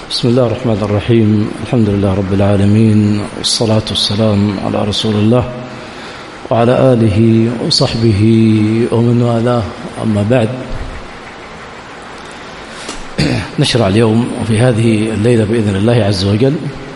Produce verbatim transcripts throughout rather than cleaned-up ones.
بسم الله الرحمن الرحيم. الحمد لله رب العالمين، والصلاة والسلام على رسول الله وعلى آله وصحبه ومن والاه. أما بعد، نشرع اليوم وفي هذه الليلة بإذن الله عز وجل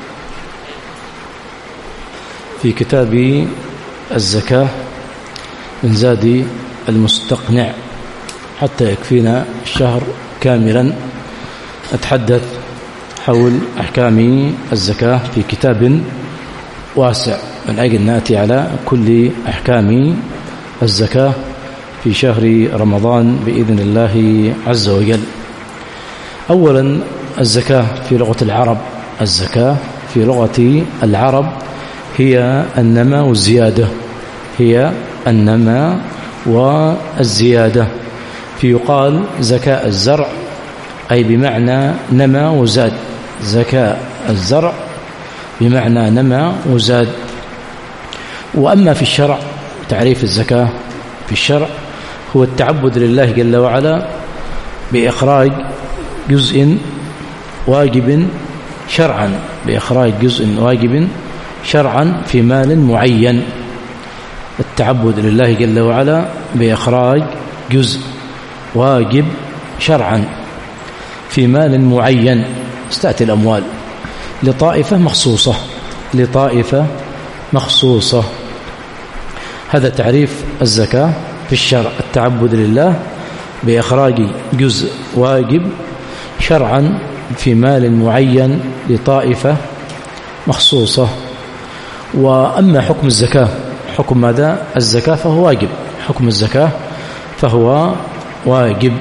في كتاب الزكاة من زاد المستقنع حتى يكفينا الشهر كاملا أتحدث حول أحكام الزكاة في كتاب واسع، من أجل نأتي على كل أحكام الزكاة في شهر رمضان بإذن الله عز وجل. أولا، الزكاة في لغة العرب الزكاة في لغة العرب هي النماء والزيادة، هي النماء والزيادة. فيقال زكاة الزرع أي بمعنى نما وزاد، زكاة الزرع بمعنى نما وزاد. وأما في الشرع، تعريف الزكاة في الشرع هو التعبد لله جل وعلا بإخراج جزء واجب شرعا، بإخراج جزء واجب شرعا في مال معين. التعبد لله جل وعلا بإخراج جزء واجب شرعا في مال معين، استأتي الأموال لطائفة مخصوصة، لطائفة مخصوصة. هذا تعريف الزكاة في الشرع، التعبد لله بإخراج جزء واجب شرعا في مال معين لطائفة مخصوصة. وأما حكم الزكاة، حكم ماذا؟ الزكاة فهو واجب، حكم الزكاة فهو واجب.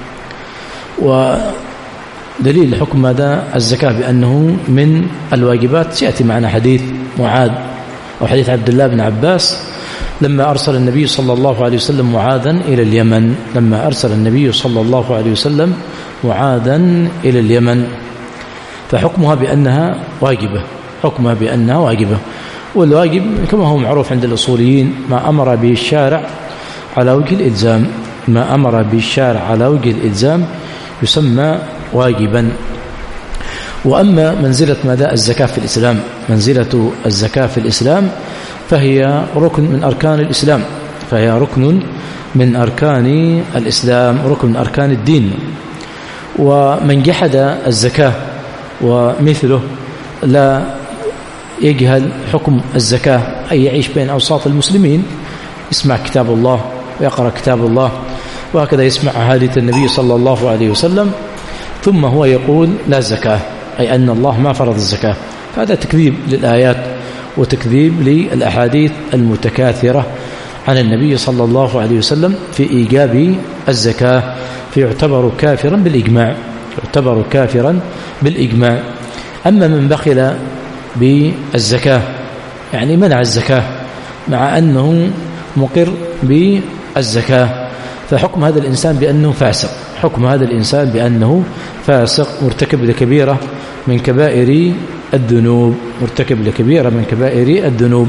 ودليل حكم ماذا؟ الزكاة بأنه من الواجبات سيأتي معنا حديث معاذ أو حديث عبد الله بن عباس لما أرسل النبي صلى الله عليه وسلم معاذا إلى اليمن، لما أرسل النبي صلى الله عليه وسلم معاذا إلى اليمن، فحكمها بأنها واجبة، حكمها بأنها واجبة. والواجب كما هو معروف عند الأصوليين ما أمر به الشارع على وجه الإلزام، ما أمر به الشارع على وجه الإلزام يسمى واجبا. وأما منزلة ماذا؟ الزكاة في الإسلام، منزلة الزكاة في الإسلام فهي ركن من أركان الإسلام، فهي ركن من أركان الإسلام، ركن من أركان الدين. ومن جحد الزكاة ومثله لا يجهل حكم الزكاة أي يعيش بين أوساط المسلمين، يسمع كتاب الله ويقرأ كتاب الله وهكذا يسمع أحاديث النبي صلى الله عليه وسلم، ثم هو يقول لا زكاة، أي أن الله ما فرض الزكاة. فهذا تكذيب للآيات وتكذيب للأحاديث المتكاثرة عن النبي صلى الله عليه وسلم في إيجاب الزكاة، فيعتبر كافرا بالإجماع، يعتبر كافرا بالإجماع. أما من بخل بالزكاة يعني منع الزكاة مع أنه مقر بالزكاة، فحكم هذا الإنسان بأنه فاسق، حكم هذا الإنسان بأنه فاسق مرتكب لكبيرة من كبائر الذنوب، مرتكب لكبيرة من كبائر الذنوب.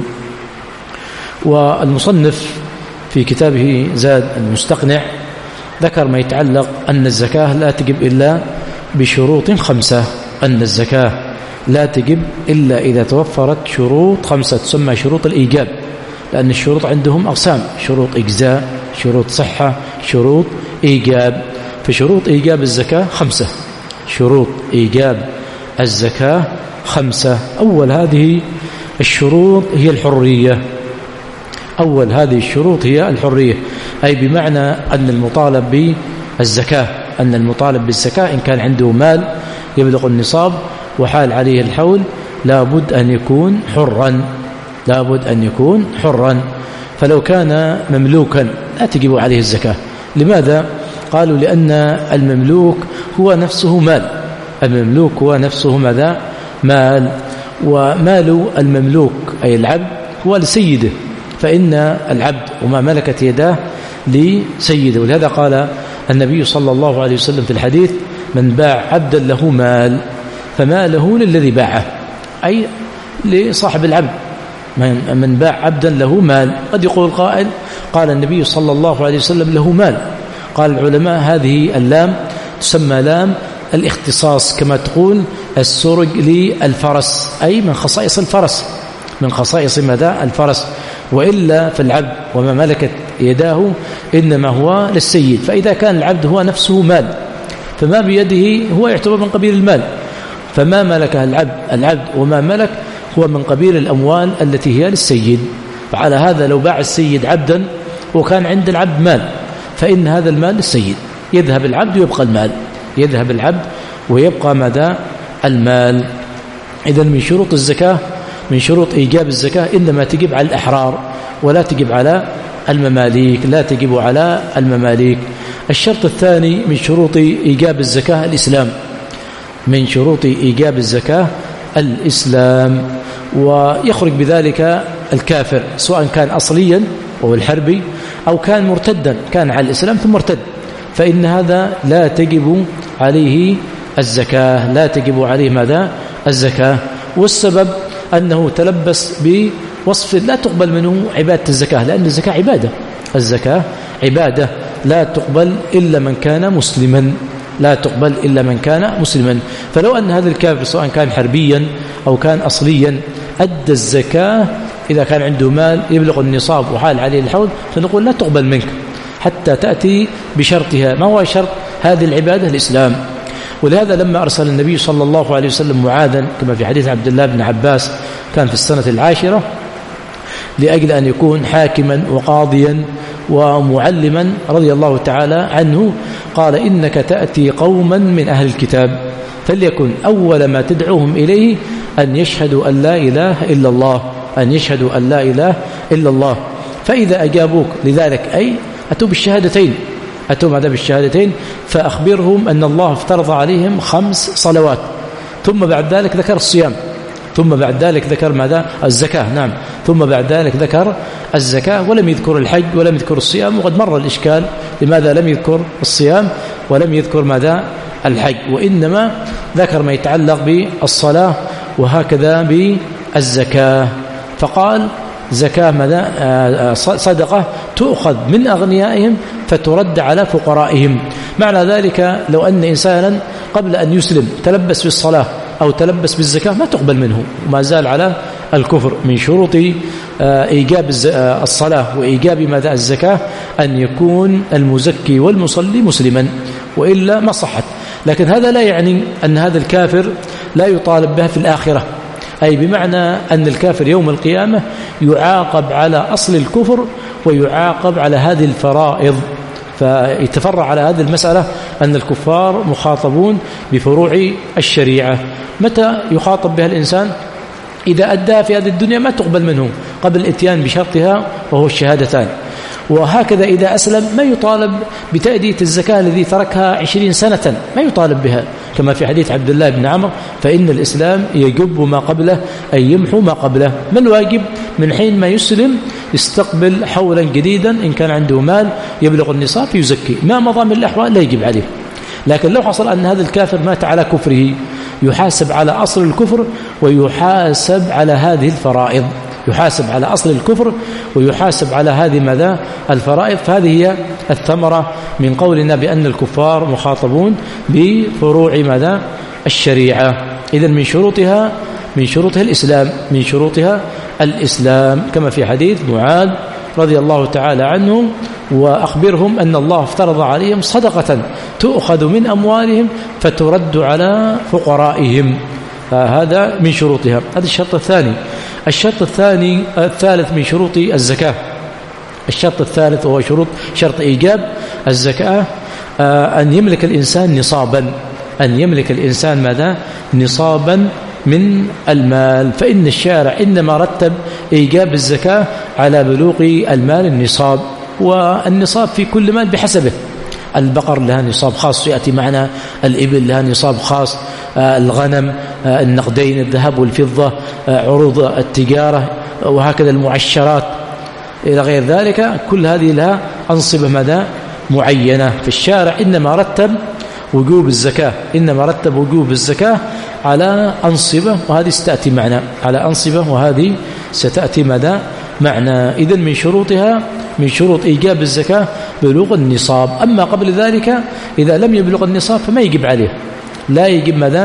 والمصنف في كتابه زاد المستقنع ذكر ما يتعلق أن الزكاة لا تجب إلا بشروط خمسة، أن الزكاة لا تجب إلا إذا توفرت شروط خمسة تسمى شروط الإيجاب، لأن الشروط عندهم أقسام، شروط إجزاء، شروط صحة، شروط إيجاب. فشروط إيجاب الزكاة خمسة، شروط إيجاب الزكاة خمسة. أول هذه الشروط هي الحرية، أول هذه الشروط هي الحرية، أي بمعنى أن المطالب بالزكاة، أن المطالب بالزكاة إن كان عنده مال يبلغ النصاب وحال عليه الحول لابد أن يكون حرا، لابد أن يكون حرا. فلو كان مملوكا لا تجب عليه الزكاة. لماذا؟ قالوا لأن المملوك هو نفسه مال، المملوك هو نفسه ماذا؟ مال، ومال المملوك أي العبد هو لسيده، فإن العبد وما ملكت يداه لسيده. ولهذا قال النبي صلى الله عليه وسلم في الحديث من باع عبدا له مال فماله للذي باعه، أي لصاحب العبد. من باع عبدا له مال، قد يقول قائل قال النبي صلى الله عليه وسلم له مال، قال العلماء هذه اللام تسمى لام الاختصاص، كما تقول السرج للفرس، أي من خصائص الفرس، من خصائص مدى الفرس، وإلا فالعبد وما ملكت يداه إنما هو للسيد. فإذا كان العبد هو نفسه مال فما بيده هو يعتبر من قبيل المال، فما ملكه العبد العبد وما ملك هو من قبيل الأموال التي هي للسيد. فعلى هذا لو باع السيد عبدا وكان عند العبد مال فإن هذا المال للسيد، يذهب العبد ويبقى المال، يذهب العبد ويبقى مدى المال. إذن من شروط الزكاة، من شروط إيجاب الزكاة إنما تجب على الأحرار ولا تجب على المماليك، لا تجب على المماليك. الشرط الثاني من شروط إيجاب الزكاة الإسلام، من شروط إيجاب الزكاة الإسلام، ويخرج بذلك الكافر سواء كان أصليا وهو الحربي أو كان مرتدا، كان على الإسلام ثم ارتد، فإن هذا لا تجب عليه الزكاة، لا تجب عليه ماذا؟ الزكاة. والسبب أنه تلبس بوصف لا تقبل منه عبادة الزكاة، لأن الزكاة عبادة، الزكاة عبادة لا تقبل إلا من كان مسلما، لا تقبل إلا من كان مسلما. فلو أن هذا الكافر سواء كان حربيا أو كان أصليا أدى الزكاة إذا كان عنده مال يبلغ النصاب وحال عليه الحول، فنقول لا تقبل منك حتى تأتي بشرطها. ما هو شرط هذه العبادة؟ الإسلام. ولهذا لما أرسل النبي صلى الله عليه وسلم معاذا كما في حديث عبد الله بن عباس كان في السنة العاشرة لأجل أن يكون حاكما وقاضيا ومعلما رضي الله تعالى عنه، قال إنك تأتي قوما من أهل الكتاب فليكن أول ما تدعوهم إليه أن يشهدوا أن لا إله إلا الله، أن يشهدوا أن لا إله إلا الله. فإذا أجابوك لذلك أي أتوا بالشهادتين، أتوا ماذا بالشهادتين، فأخبرهم أن الله افترض عليهم خمس صلوات، ثم بعد ذلك ذكر الصيام، ثم بعد ذلك ذكر ماذا؟ الزكاة، نعم، ثم بعد ذلك ذكر الزكاة ولم يذكر الحج ولم يذكر الصيام. وقد مر الإشكال لماذا لم يذكر الصيام ولم يذكر ماذا؟ الحج، وإنما ذكر ما يتعلق بالصلاة وهكذا بالزكاة. فقال زكاة ماذا؟ صدقة تؤخذ من أغنيائهم فترد على فقرائهم. معنى ذلك لو أن إنسانا قبل أن يسلم تلبس بالصلاة أو تلبس بالزكاة ما تقبل منه وما زال على الكفر. من شروط إيجاب الصلاة وإيجاب ماذا؟ الزكاة أن يكون المزكي والمصلي مسلما، وإلا ما صحت. لكن هذا لا يعني أن هذا الكافر لا يطالب بها في الآخرة، أي بمعنى أن الكافر يوم القيامة يعاقب على أصل الكفر ويعاقب على هذه الفرائض. فيتفرع على هذه المسألة أن الكفار مخاطبون بفروع الشريعة. متى يخاطب بها الإنسان؟ إذا أدى في هذه الدنيا ما تقبل منه قبل الاتيان بشرطها وهو الشهادتان. وهكذا إذا أسلم ما يطالب بتأدية الزكاة الذي تركها عشرين سنة، ما يطالب بها، كما في حديث عبد الله بن عمرو فإن الإسلام يجب ما قبله أي يمحو ما قبله. ما الواجب؟ من حين ما يسلم يستقبل حولا جديدا، إن كان عنده مال يبلغ النصاب يزكي، ما مضى من الأحوال لا يجب عليه. لكن لو حصل أن هذا الكافر مات على كفره يحاسب على أصل الكفر ويحاسب على هذه الفرائض، يحاسب على أصل الكفر ويحاسب على هذه ماذا؟ الفرائض. فهذه هي الثمرة من قولنا بأن الكفار مخاطبون بفروع ماذا؟ الشريعة. إذن من شروطها من شروطها الإسلام، من شروطها الإسلام كما في حديث معاذ رضي الله تعالى عنه وأخبرهم أن الله افترض عليهم صدقة تؤخذ من أموالهم فترد على فقرائهم. فهذا من شروطها. هذا الشرط الثاني. الشرط الثاني الثالث من شروط الزكاة، الشرط الثالث وهو شروط شرط إيجاب الزكاة أن يملك الإنسان نصابا، أن يملك الإنسان ماذا؟ نصابا من المال. فإن الشارع إنما رتب إيجاب الزكاة على بلوغ المال النصاب، والنصاب في كل مال بحسبه. البقر لها نصاب خاص يأتي معنا، الإبل لها نصاب خاص، الغنم، النقدين، الذهب والفضة، عروض التجارة، وهكذا المعشرات إلى غير ذلك، كل هذه لها أنصبة مدى معينة. في الشارع إنما رتب وجوب الزكاة، إنما رتب وجوب الزكاة على أنصبة، وهذه ستأتي معنا على أنصبة، وهذه ستأتي مدى معنا. إذن من شروطها من شروط إيجاب الزكاة بلوغ النصاب. أما قبل ذلك إذا لم يبلغ النصاب فما يجب عليه، لا يجب ماذا؟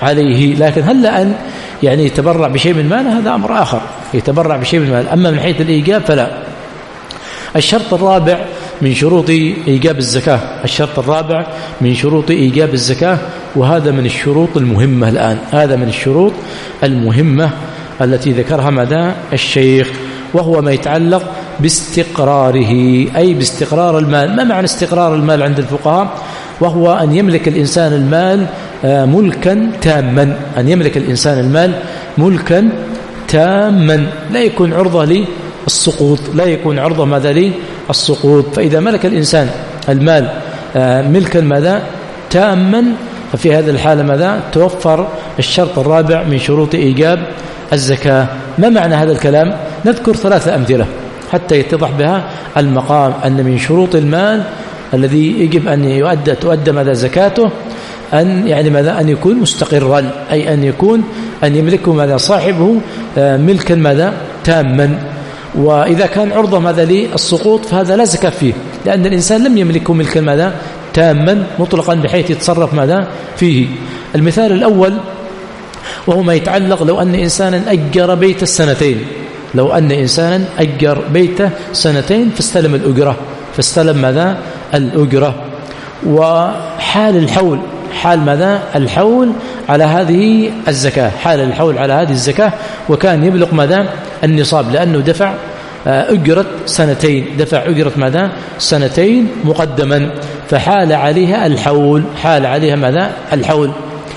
عليه. لكن هل أن يعني يتبرع بشيء من ماله هذا أمر آخر، يتبرع بشيء من ماله. أما من حيث الإيجاب فلا. الشرط الرابع من شروط إيجاب الزكاة، الشرط الرابع من شروط إيجاب الزكاة، وهذا من الشروط المهمة الآن، هذا من الشروط المهمة التي ذكرها مدى الشيخ، وهو ما يتعلق باستقراره، أي باستقرار المال. ما معنى استقرار المال عند الفقهاء؟ وهو أن يملك الإنسان المال ملكا تاما، أن يملك الإنسان المال ملكا تاما لا يكون عرضة للسقوط، لا يكون عرضة ماذا للسقوط. فإذا ملك الإنسان المال ملكا ماذا تاما، ففي هذه الحالة ماذا توفر الشرط الرابع من شروط إيجاب الزكاة. ما معنى هذا الكلام؟ نذكر ثلاثة أمثلة حتى يتضح بها المقام، أن من شروط المال الذي يجب أن يؤدى تؤدى ماذا زكاته أن يعني ماذا أن يكون مستقرا، أي أن يكون أن يملكه ماذا صاحبه ملكا ماذا تاما. وإذا كان عرضة ماذا للسقوط فهذا لا زكاة فيه، لأن الإنسان لم يملكه ملكا ماذا تاما مطلقا بحيث يتصرف ماذا فيه. المثال الأول وهو ما يتعلق لو أن إنسانا أجر بيت السنتين، لو أن إنسانا أجر بيته سنتين فاستلم الأجرة، فاستلم ماذا الأجرة، وحال الحول، حال ماذا الحول على هذه الزكاة، حال الحول على هذه الزكاة، وكان يبلغ ماذا النصاب، لأنه دفع أجرة سنتين، دفع أجرة ماذا سنتين مقدما، فحال عليها الحول، حال عليها ماذا الحول.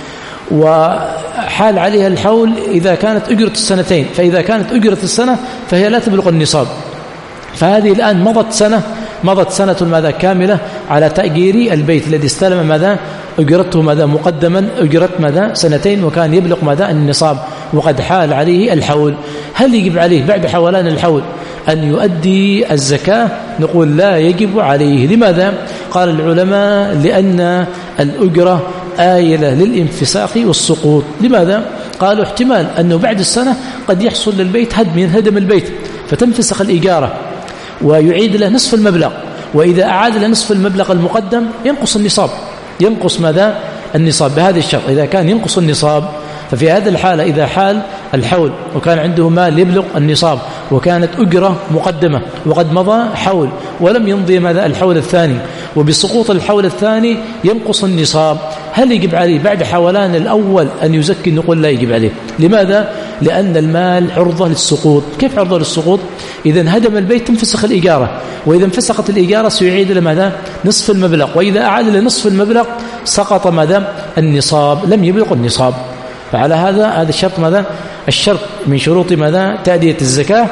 وحال عليها الحول إذا كانت أجرة السنتين، فإذا كانت أجرة السنة فهي لا تبلغ النصاب، فهذه الآن مضت سنة، مضت سنة ماذا كاملة على تأجير البيت الذي استلم ماذا أجرته ماذا مقدما، أجرت ماذا سنتين، وكان يبلغ ماذا النصاب، وقد حال عليه الحول. هل يجب عليه بعد حولان الحول أن يؤدي الزكاة؟ نقول لا يجب عليه. لماذا؟ قال العلماء لأن الأجرة آيلة للانفساخ والسقوط. لماذا؟ قالوا احتمال أنه بعد السنة قد يحصل للبيت هدم، ينهدم البيت فتنفسخ الإجارة ويعيد له نصف المبلغ، وإذا أعاد له نصف المبلغ المقدم ينقص النصاب، ينقص ماذا النصاب بهذا الشرط. إذا كان ينقص النصاب ففي هذه الحالة إذا حال الحول وكان عنده مال يبلغ النصاب وكانت أجرة مقدمة وقد مضى حول ولم يمضي ماذا الحول الثاني، وبسقوط الحول الثاني ينقص النصاب، هل يجب عليه بعد حولان الأول أن يزكي؟ نقول لا يجب عليه. لماذا؟ لأن المال عرضة للسقوط. كيف عرضة للسقوط؟ إذا انهدم البيت تنفسخ الإجارة، وإذا انفسخت الإجارة سيعيد لماذا نصف المبلغ، وإذا أعاد لنصف المبلغ سقط ماذا النصاب، لم يبلغ النصاب. فعلى هذا هذا الشرط ماذا الشرط من شروط ماذا تأدية الزكاة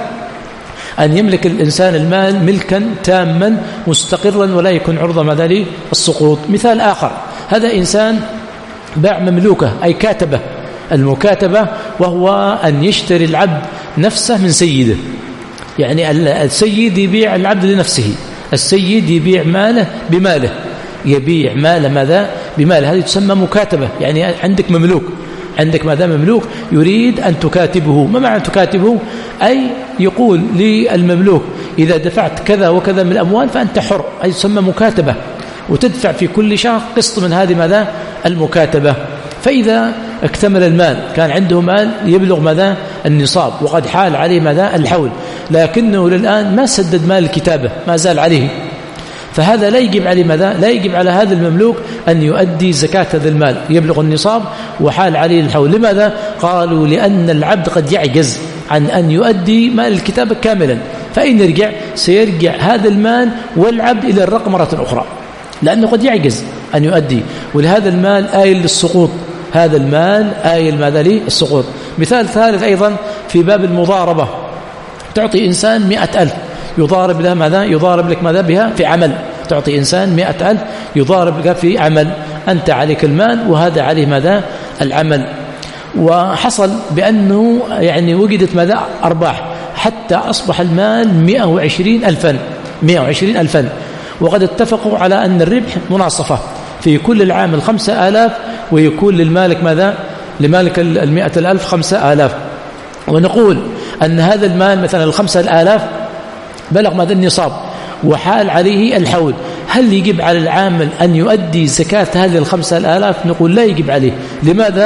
أن يملك الإنسان المال ملكا تاما مستقرا ولا يكون عرضة ماذا للسقوط. مثال آخر، هذا إنسان باع مملوكة أي كاتبة، المكاتبة وهو أن يشتري العبد نفسه من سيده، يعني السيد يبيع العبد لنفسه، السيد يبيع ماله بماله، يبيع ماله ماذا بماله، هذه تسمى مكاتبة. يعني عندك مملوك، عندك ماذا مملوك يريد أن تكاتبه. ما معنى تكاتبه؟ أي يقول للمملوك إذا دفعت كذا وكذا من الأموال فأنت حر، أي تسمى مكاتبة، وتدفع في كل شهر قسط من هذه ماذا المكاتبة. فإذا اكتمل المال، كان عنده مال يبلغ ماذا النصاب وقد حال عليه ماذا الحول، لكنه للآن ما سدد مال الكتابة، ما زال عليه، فهذا لا يجب عليه ماذا لا يجب على هذا المملوك أن يؤدي زكاة هذا المال، يبلغ النصاب وحال عليه الحول. لماذا؟ قالوا لأن العبد قد يعجز عن أن يؤدي مال الكتابة كاملا، فإن يرجع سيرجع هذا المال والعبد إلى الرقم مرة أخرى، لأنه قد يعجز أن يؤدي، ولهذا المال آيل للسقوط، هذا المال آيل ماذا للسقوط. مثال ثالث أيضا في باب المضاربة، تعطي إنسان مئة ألف يضارب له ماذا يضارب لك ماذا بها في عمل، تعطي إنسان مئة ألف يضارب لك في عمل، أنت عليك المال وهذا عليه ماذا العمل، وحصل بأنه يعني وجدت ماذا أرباح حتى أصبح المال مئة وعشرين ألفا مئة وعشرين ألفا، وقد اتفقوا على أن الربح مناصفة في كل العام الخمسة آلاف، ويكون للمالك ماذا لمالك المئة الألف خمسة آلاف، ونقول أن هذا المال مثلا الخمسة الآلاف بلغ ماذا النصاب وحال عليه الحول، هل يجب على العامل أن يؤدي زكاة هذه الخمسة الآلاف؟ نقول لا يجب عليه. لماذا؟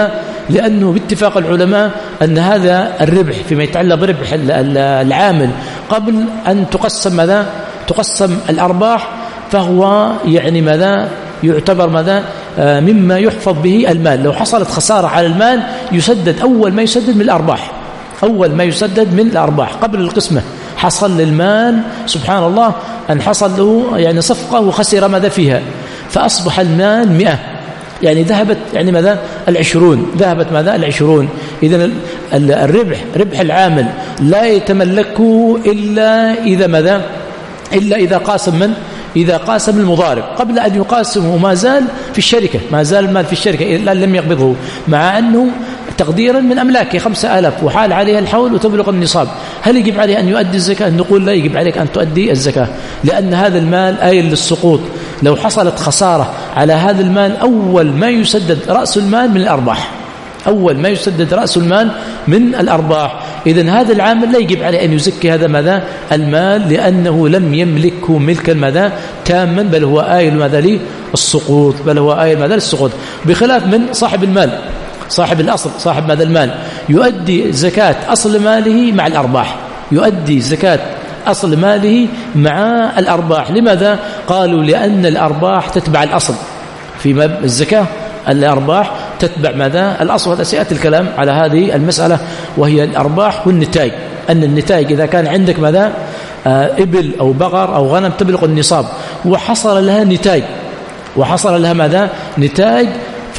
لأنه باتفاق العلماء أن هذا الربح فيما يتعلق بربح العامل قبل أن تقسم ماذا تقسم الأرباح فهو يعني ماذا يعتبر ماذا مما يحفظ به المال. لو حصلت خسارة على المال يسدد أول ما يسدد من الأرباح أول ما يسدد من الأرباح قبل القسمة. حصل للمال سبحان الله أن حصل له يعني صفقة وخسر ماذا فيها فأصبح المال مئة يعني ذهبت يعني ماذا العشرون ذهبت ماذا العشرون. إذن الربح ربح العامل لا يتملكه إلا إذا ماذا إلا إذا قاسم من إذا قاسم المضارب قبل أن يقاسمه ما زال في الشركة ما زال المال في الشركة إلا لم يقبضه مع أنه تقديرا من أملاكه خمسة آلاف وحال عليها الحول وتبلغ النصاب. هل يجب عليه أن يؤدي الزكاة؟ نقول لا يجب عليك أن تؤدي الزكاة لأن هذا المال آيل للسقوط. لو حصلت خسارة على هذا المال أول ما يسدد رأس المال من الأرباح أول ما يسدد رأس المال من الأرباح. إذن هذا العامل لا يجب عليه أن يزكي هذا ماذا المال لأنه لم يملكه ملكا ماذا تاما بل هو آيل ماذا للسقوط بل هو آيل ماذا للسقوط بخلاف من صاحب المال صاحب الأصل صاحب هذا المال يؤدي زكاة أصل ماله مع الأرباح يؤدي زكاة أصل ماله مع الأرباح. لماذا؟ قالوا لأن الأرباح تتبع الأصل في الزكاة الأرباح تتبع ماذا الأصل. هذا سيأتي الكلام على هذه المسألة وهي الأرباح والنتاج أن النتاج إذا كان عندك ماذا آه إبل أو بقر أو غنم تبلغ النصاب وحصل لها نتاج وحصل لها ماذا نتاج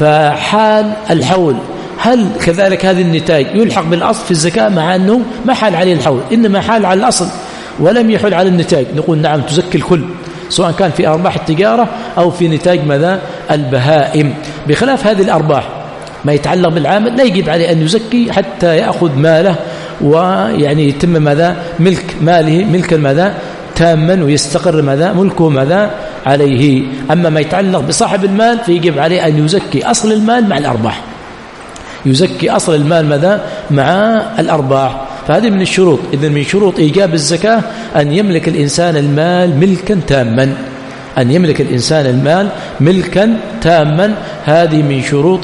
فحال الحول هل كذلك هذه النتاج يلحق بالأصل في الزكاة مع أنه ما حال عليه الحول إنما حال على الأصل ولم يحل على النتاج نقول نعم تزكي الكل سواء كان في أرباح التجارة أو في نتاج ماذا البهائم. بخلاف هذه الأرباح ما يتعلق بالعامل لا يجب عليه أن يزكي حتى يأخذ ماله ويعني يتم ماذا ملك ماله ملكا ماذا تاما ويستقر ماذا ملكه ماذا عليه. أما ما يتعلق بصاحب المال فيجب عليه أن يزكي أصل المال مع الأرباح يزكي أصل المال ماذا مع الأرباح. فهذه من الشروط. إذن من شروط إيجاب الزكاة أن يملك الإنسان المال ملكا تاما أن يملك الإنسان المال ملكا تاما هذه من شروط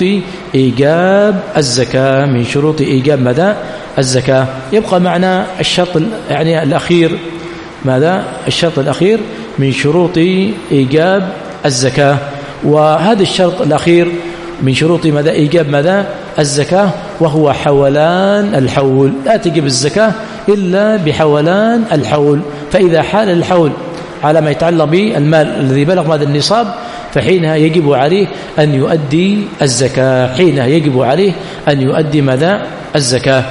إيجاب الزكاة من شروط إيجاب ماذا الزكاة. يبقى معنا الشرط يعني الأخير ماذا الشرط الأخير من شروط إيجاب الزكاة وهذا الشرط الأخير من شروط ماذا إيجاب ماذا الزكاة وهو حولان الحول. لا تجب الزكاة إلا بحولان الحول. فإذا حال الحول على ما يتعلق بالمال الذي بلغ ماذا النصاب فحينها يجب عليه أن يؤدي الزكاة حينها يجب عليه أن يؤدي ماذا الزكاة.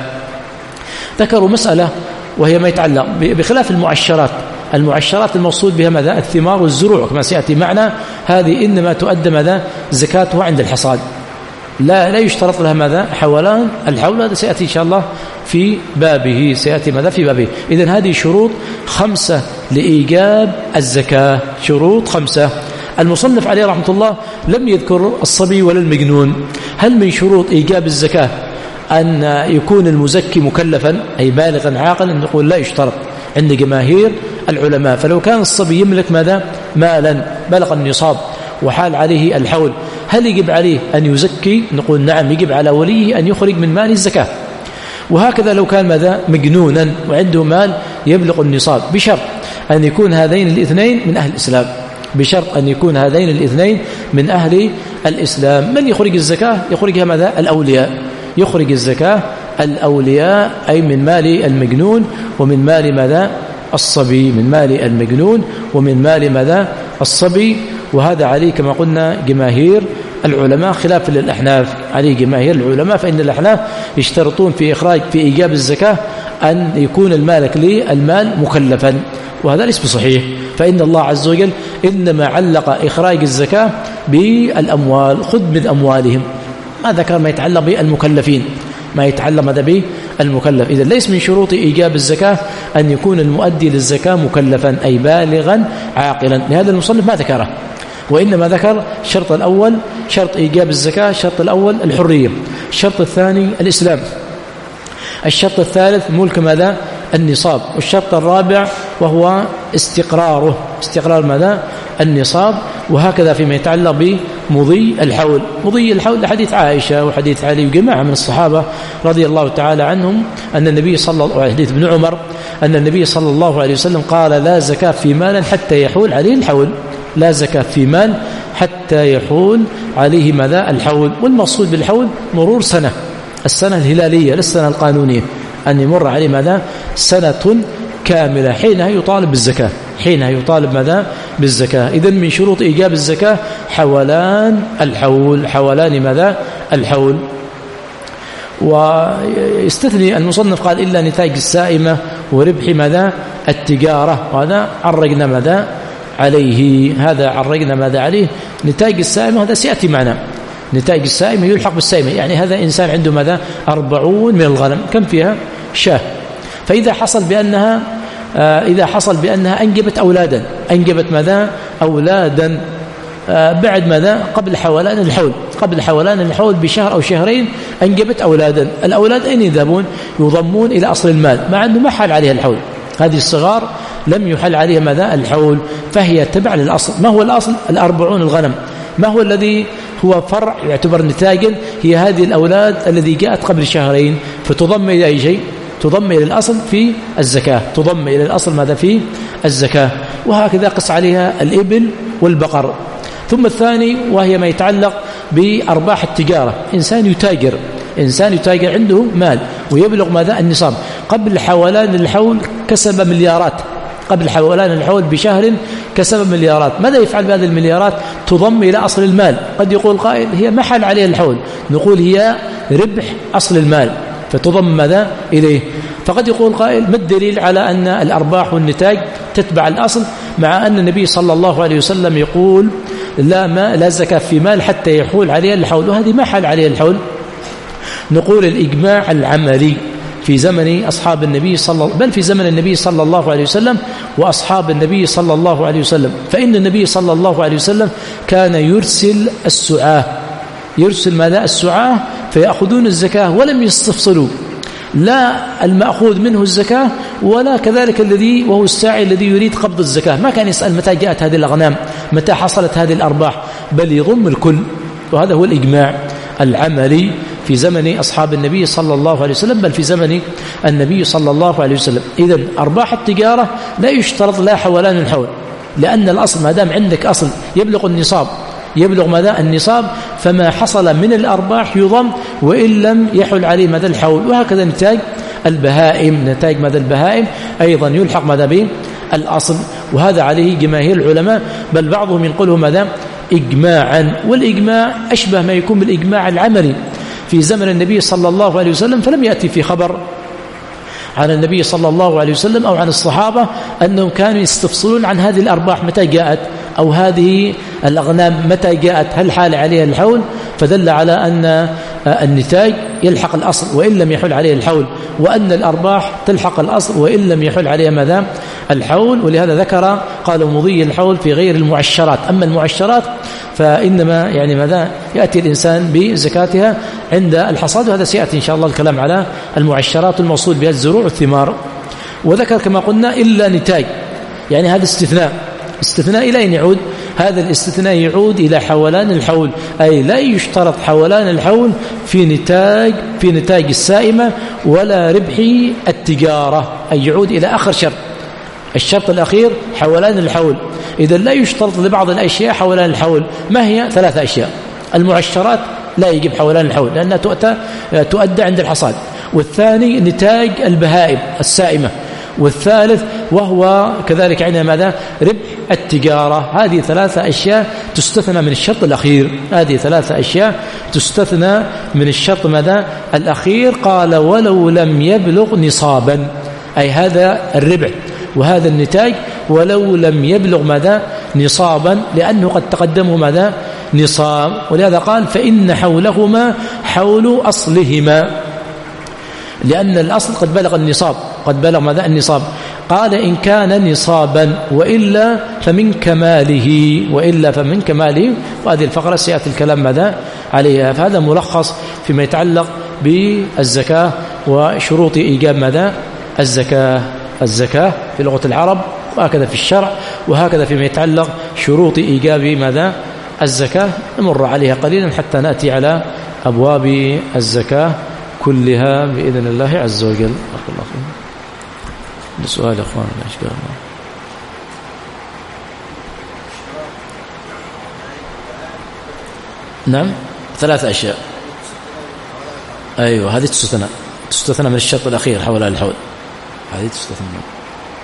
ذكروا مسألة وهي ما يتعلق بخلاف المعشرات المعشرات المقصود بها ماذا الثمار والزروع كما سيأتي معنا هذه إنما تؤدى ماذا زكاتها عند الحصاد لا لا يشترط لها ماذا حولان الحول. هذا سيأتي إن شاء الله في بابه سيأتي ماذا في بابه. إذن هذه شروط خمسة لإيجاب الزكاة شروط خمسة. المصنف عليه رحمة الله لم يذكر الصبي ولا المجنون. هل من شروط إيجاب الزكاة أن يكون المزكي مكلفا أي بالغا عاقلا؟ نقول لا يشترط عند جماهير العلماء. فلو كان الصبي يملك ماذا مالا بلغ النصاب وحال عليه الحول هل يجب عليه أن يزكي؟ نقول نعم يجب على وليه أن يخرج من مال الزكاة. وهكذا لو كان ماذا مجنونا وعنده مال يبلغ النصاب بشرط أن يكون هذين الاثنين من أهل الإسلام بشرط أن يكون هذين الاثنين من أهل الإسلام. من يخرج الزكاة؟ يخرجها ماذا الأولياء يخرج الزكاة الأولياء أي من مال المجنون ومن مال ماذا الصبي من مال المجنون ومن مال ماذا الصبي. وهذا عليه كما قلنا جماهير العلماء خلاف للأحناف عليه جماهير العلماء. فإن الأحناف يشترطون في إخراج في إيجاب الزكاة أن يكون المالك للمال مكلفا وهذا ليس بصحيح. فإن الله عز وجل إنما علق إخراج الزكاة بالأموال خذ من أموالهم ما ذكر ما يتعلق بالمكلفين ما يتعلق ماذا به المكلف. إذا ليس من شروط إيجاب الزكاة أن يكون المؤدي للزكاة مكلفا أي بالغا عاقلا. لهذا المصنف ما ذكره وإنما ذكر الشرط الأول شرط إيجاب الزكاة. الشرط الأول الحرية. الشرط الثاني الإسلام. الشرط الثالث ملك ماذا النصاب. والشرط الرابع وهو استقراره استقرار ماذا النصاب. وهكذا فيما يتعلق مضي الحول. مضي الحول حديث عائشة وحديث علي وجماعة من الصحابة رضي الله تعالى عنهم أن النبي صلى الله عليه وسلم، حديث ابن عمر أن النبي صلى الله عليه وسلم قال لا زكاة في مال حتى يحول عليه الحول. لا زكاة في مال حتى يحول عليه ماذا؟ الحول. والمقصود بالحول مرور سنة، السنة الهلالية للسنة القانونية، أن يمر عليه ماذا؟ سنة كاملة، حينها يطالب بالزكاة، حينها يطالب ماذا؟ بالزكاة. إذن من شروط إيجاب الزكاة حولان الحول، حولان ماذا؟ الحول. ويستثني المصنف قال إلا نتاج السائمة وربح ماذا؟ التجارة، وهذا عرقنا ماذا؟ عليه، هذا عرقنا ماذا عليه؟ نتاج السائمة هذا سيأتي معنا، نتاج السائمة يلحق بالسائمة، يعني هذا إنسان عنده ماذا؟ أربعون من الغنم، كم فيها؟ شاه. فإذا حصل بأنها آه إذا حصل بأنها أنجبت أولادا، أنجبت ماذا؟ أولادا آه بعد ماذا؟ قبل حولان الحول، قبل حولان الحول بشهر أو شهرين أنجبت أولادا، الأولاد أين يذهبون؟ يضمون إلى أصل المال، مع أنه ما حل عليها الحول، هذه الصغار لم يحل عليها ماذا؟ الحول، فهي تبع للأصل. ما هو الأصل؟ الأربعون الغنم. ما هو الذي هو فرع يعتبر نتاجا؟ هي هذه الأولاد الذي جاءت قبل شهرين، فتضم إلى أي شيء؟ تضم إلى الأصل في الزكاة، تضم إلى الأصل ماذا؟ في الزكاة. وهكذا قس عليها الإبل والبقر. ثم الثاني وهي ما يتعلق بأرباح التجارة، إنسان يتاجر، إنسان يتاجر عنده مال ويبلغ ماذا؟ النصاب، قبل حولان الحول كسب مليارات، قبل حولان الحول بشهر كسب مليارات، ماذا يفعل بهذه المليارات؟ تضم إلى أصل المال. قد يقول قائل هي ما حل عليها الحول، نقول هي ربح أصل المال، فتضم ماذا؟ إليه. فقد يقول قائل ما الدليل على أن الأرباح والنتاج تتبع الأصل، مع أن النبي صلى الله عليه وسلم يقول لا ما لا زكاة في مال حتى يحول عليها الحول، وهذه ما حل عليها الحول. نقول الإجماع العملي في زمن أصحاب النبي صلى بل في زمن النبي صلى الله عليه وسلم وأصحاب النبي صلى الله عليه وسلم، فإن النبي صلى الله عليه وسلم كان يرسل السعاة، يرسل ماذا؟ السعاة، فيأخذون الزكاة ولم يستفصلوا لا المأخوذ منه الزكاة ولا كذلك الذي وهو الساعي الذي يريد قبض الزكاة، ما كان يسأل متى جاءت هذه الأغنام، متى حصلت هذه الأرباح، بل يضم الكل. وهذا هو الإجماع العملي في زمن أصحاب النبي صلى الله عليه وسلم، بل في زمن النبي صلى الله عليه وسلم. إذن أرباح التجارة لا يشترط لا حولان الحول، لأن الأصل ما دام عندك أصل يبلغ النصاب، يبلغ ماذا؟ النصاب، فما حصل من الأرباح يضم وإن لم يحل عليه ماذا؟ الحول. وهكذا نتاج البهائم، نتاج ماذا؟ البهائم أيضا يلحق ماذا به؟ الأصل. وهذا عليه جماهير العلماء، بل بعضهم ينقله ماذا؟ إجماعا. والإجماع أشبه ما يكون بالإجماع العملي في زمن النبي صلى الله عليه وسلم، فلم يأتي في خبر عن النبي صلى الله عليه وسلم أو عن الصحابة أنهم كانوا يستفصلون عن هذه الأرباح متى جاءت، أو هذه الأغنام متى جاءت، هل حال عليها الحول، فدل على أن النتاج يلحق الأصل وإن لم يحل عليه الحول، وأن الأرباح تلحق الأصل وإن لم يحل عليها ماذا؟ الحول. ولهذا ذكر قالوا مضي الحول في غير المعشرات. أما المعشرات فإنما يعني ماذا؟ يأتي الإنسان بزكاتها عند الحصاد، وهذا سيأتي إن شاء الله الكلام على المعشرات الموصول بها الزروع والثمار. وذكر كما قلنا إلا نتاج، يعني هذا استثناء. استثناء إلى أين يعود؟ هذا الاستثناء يعود إلى حولان الحول، أي لا يشترط حولان الحول في نتاج في نتاج السائمة ولا ربح التجارة، أي يعود إلى آخر شرط، الشرط الأخير حولان الحول. إذا لا يشترط لبعض الأشياء حولان الحول. ما هي؟ ثلاثة أشياء. المعشرات لا يجب حولان الحول لأنها تؤتى تؤدى عند الحصاد، والثاني نتاج البهائم السائمة، والثالث وهو كذلك عندنا ماذا؟ ربح التجارة. هذه ثلاثة أشياء تستثنى من الشرط الأخير، هذه ثلاثة أشياء تستثنى من الشرط ماذا؟ الأخير. قال ولو لم يبلغ نصابا، أي هذا الربح وهذا النتاج ولو لم يبلغ ماذا؟ نصابا، لأنه قد تقدمه ماذا؟ نصاب. ولهذا قال فإن حولهما حول أصلهما، لأن الأصل قد بلغ النصاب، قد بلغ ماذا؟ النصاب. قال إن كان نصابا وإلا فمن كماله، وإلا فمن كماله. وهذه الفقرة سيأتي الكلام ماذا؟ عليها. فهذا ملخص فيما يتعلق بالزكاة وشروط إيجاب ماذا؟ الزكاة. الزكاة في لغة العرب، وهكذا في الشرع، وهكذا فيما يتعلق شروط إيجاب ماذا؟ الزكاة نمر عليها قليلا حتى نأتي على أبواب الزكاة كلها بإذن الله عز وجل. بارك الله فيكم. السؤال يا أخوان الأشكال. نعم ثلاث أشياء. أيوة هذه تستثنى تستثنى من الشرط الأخير حول الحول، هذه تستثنى.